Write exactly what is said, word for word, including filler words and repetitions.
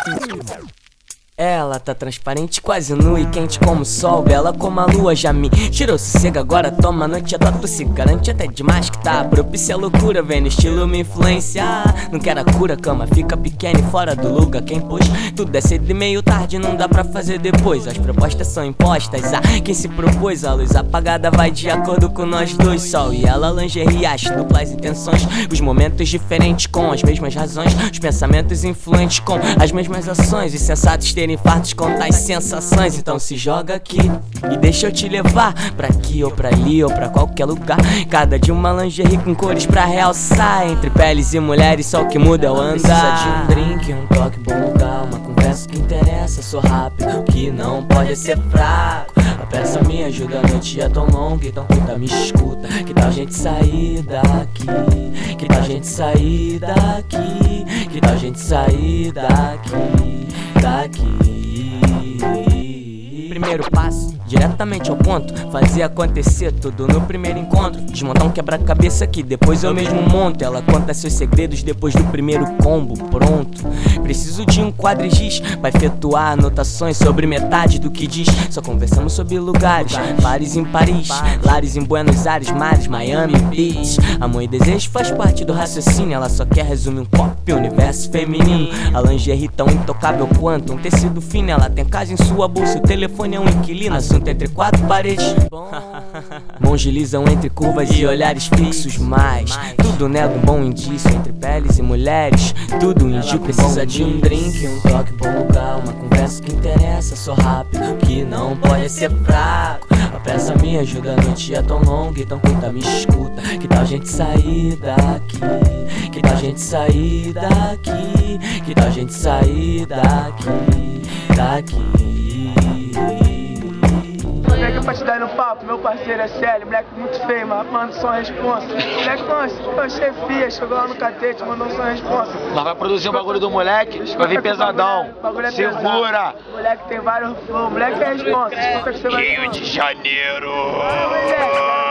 Ela tá transparente, quase nua e quente como o sol, bela como a lua, já me tirou sossego, agora toma a noite, adota se garante até demais que tá propícia a loucura, vem no estilo me influenciar. Não quero a cura, cama fica pequena e fora do lugar, quem pôs tudo é cedo e meio tarde, não dá pra fazer depois. As propostas são impostas a quem se propôs, a luz apagada vai de acordo com nós dois, sol e ela, lingerie, as duplas intenções, os momentos diferentes com as mesmas razões, os pensamentos influentes com as mesmas ações, os sensatos terem infartos com tais sensações. Então se joga aqui e deixa eu te levar pra aqui ou pra ali ou pra qualquer lugar, cada dia uma lingerie com cores pra realçar, entre peles e mulheres só o que muda é o andar. Precisa de um drink, um toque, bom lugar, uma conversa que interessa, sou rápido, que não pode ser fraco. A peça me ajuda, a noite é tão longa e tão curta, me escuta. Que tal a gente sair daqui? Que tal a gente sair daqui? Que tal a gente sair daqui? Daqui. Primeiro passo, diretamente ao ponto, fazer acontecer tudo no primeiro encontro. Desmontar um quebra-cabeça que depois eu mesmo monto. Ela conta seus segredos depois do primeiro combo, pronto. Preciso de um quadrigiz pra efetuar anotações sobre metade do que diz. Só conversamos sobre lugares, bares em Paris, lares em Buenos Aires, mares, Miami Beach. Amor e desejo faz parte do raciocínio, ela só quer resumir um copo e universo feminino. A lingerie tão intocável quanto um tecido fino, ela tem casa em sua bolsa, o telefone é um inquilino, assunto entre quatro paredes. Mãos deslizam entre curvas e olhares fixos, mas tudo nega um bom indício, entre peles e mulheres, tudo indica. Precisa de um drink, um toque, bom lugar, uma conversa que interessa, sou rápido, que não pode ser fraco. A peça me ajuda, a noite é tão longa e tão curta, me escuta. Que tal a gente sair daqui? Que tal a gente sair daqui? Que tal a gente sair daqui? Daqui. Moleque, pra te dar no papo, meu parceiro é sério, moleque muito feio, mas mano, som responsa. Moleque, nossa, chefia, chegou lá no catete, mandou um som responsa. Nós vai produzir um bagulho do moleque, vai vir pesadão. É segura! Pesado. Moleque tem vários flow, moleque é responsa. Rio de Janeiro! Ah, moleque.